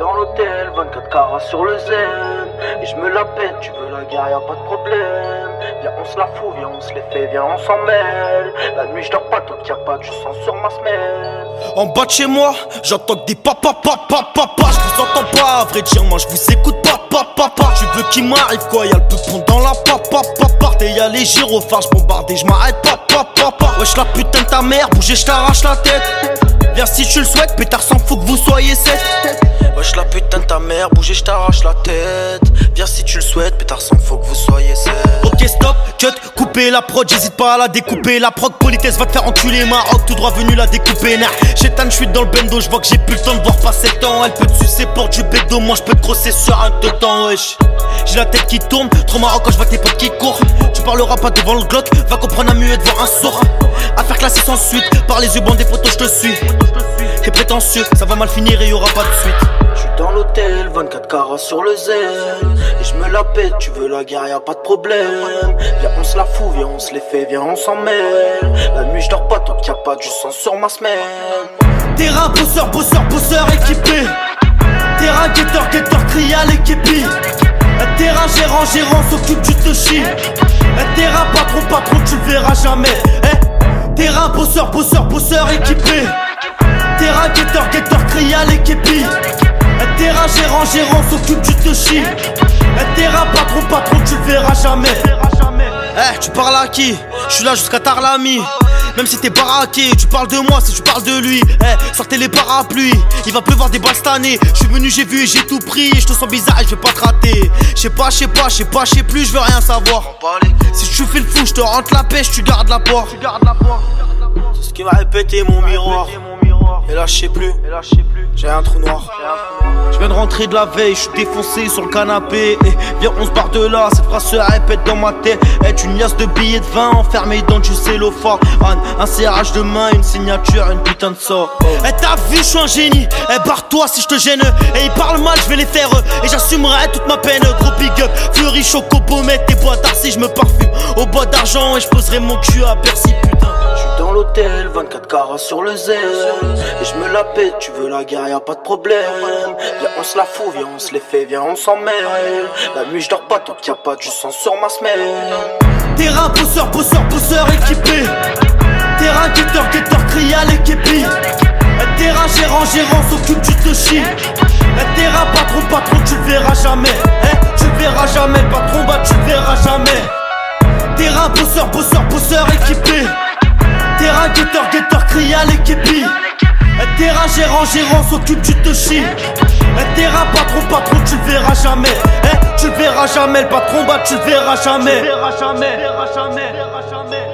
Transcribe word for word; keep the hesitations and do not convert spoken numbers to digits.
dans l'hôtel, vingt-quatre carats sur le zen. Et je me la pète, tu veux la guerre, y'a pas de problème. Viens on se la fout, viens on se les fait, viens on s'en mêle. La nuit je dors pas, tant qu'il y a pas du sang sur ma semelle. En bas de chez moi, j'entends que des papa papa papa. Je vous entends pas, à vrai dire moi je vous écoute papa papa. Tu veux qu'il m'arrive quoi, y'a le peupon dans la papa papa. Et y'a les gyrophares, j'bombarde et j'm'arrête papa papa. Wesh la putain de ta mère, bougez j't'arrache la tête. Viens si tu le souhaites, pétard s'en fout que vous soyez sept. Wesh la putain de ta mère, bougez j't'arrache la tête. Viens si tu le souhaites, pétard s'en fout que vous soyez sept. Ok stop, cut, couper la prod, j'hésite pas à la découper. La prog politesse va te faire enculer, Maroc tout droit venu la découper. Nah, j'étane, j'suis dans le bendo, j'vois que j'ai plus le temps de voir passer le temps. Elle peut te sucer pour du bédo, moi j'peux te crosser sur un deux temps, wesh. J'ai la tête qui tourne, trop marrant quand j'vois que tes potes qui courent. Tu parleras pas devant le Glock, va comprendre un muet devant un sourd. Affaire classée sans suite, par les yeux bandés photos j'te suis. T'es prétentieux, ça va mal finir et y'aura pas de suite. J'suis dans l'hôtel, vingt-quatre carats sur le zen. Et je me la pète, tu veux la guerre, y'a pas de problème. Viens on se la fout, viens on se les fait, viens on s'en mêle. La nuit je dors pas tant qu'il y a pas du sang sur ma semelle. Terrain, bosseur, bosseur, bosseur équipé. Terrain, guetteur, guetteur, crie à l'équipi. Terrain, gérant, gérant, s'occupe du toshi. Terrain, patron, patron, tu le verras jamais. Terrain, bosseur, bosseur, bosseur équipé. Terrain, guetteur, guetteur, crie à l'équipi. Terrain, gérant, gérant, s'occupe du toshi. Terrain, patron, patron, tu le verras jamais. Eh, tu parles à qui? Je suis là jusqu'à tard l'ami. Même si t'es baraqué, tu parles de moi si tu parles de lui. Eh, sortez les parapluies, il va pleuvoir des balles cette année. Je suis venu, j'ai vu et j'ai tout pris. Je te sens bizarre et je vais pas te rater. Je sais pas, je sais pas, je sais pas, je sais plus, je veux rien savoir. Si tu fais le fou, je te rentre la pêche, tu gardes la poire. C'est ce qui m'a répété mon miroir. Et là je sais plus, j'ai un trou noir. Je viens de rentrer de la veille, je suis défoncé sur le canapé. Et viens on se barre de là, cette phrase se répète dans ma tête. Est une liasse de billets de vin enfermés dans du cellophane. Un serrage de main, une signature, une putain de sort. Eh t'as vu, je suis un génie, eh barre-toi si je te gêne. Et ils parlent mal, je vais les faire. Et j'assumerai toute ma peine, gros big up. Fleury, choco, pommette, tes bois d'arcy, je me parfume au bois d'argent. Et je poserai mon cul à Bercy, putain. Dans l'hôtel, vingt-quatre carats sur le zen. Et je me la pète, tu veux la guerre, y'a pas de problème. Viens on se la fout, viens on se les fait, viens on s'en mêle. La nuit je dors pas tant qu'il y a pas du sang sur ma semelle. Terrain, bosseur, bosseur, bosseur équipé. Terrain, guetteur, guetteur, crie à l'équipi. Terrain, gérant, gérant, s'occupe du toshi. Terrain, patron, patron, tu le verras jamais. Tu le verras jamais, patron, bah tu le verras jamais. Terrain, bosseur, bosseur, bosseur équipé. Terrain, guetteur, guetteur, crie à l'équipi. Terrain, gérant, gérant, s'occupe du toshi. Terrain, patron, patron, tu le verras jamais. Tu le verras jamais, le patron, bah tu le verras jamais. Tu le verras jamais, verras jamais, verras jamais.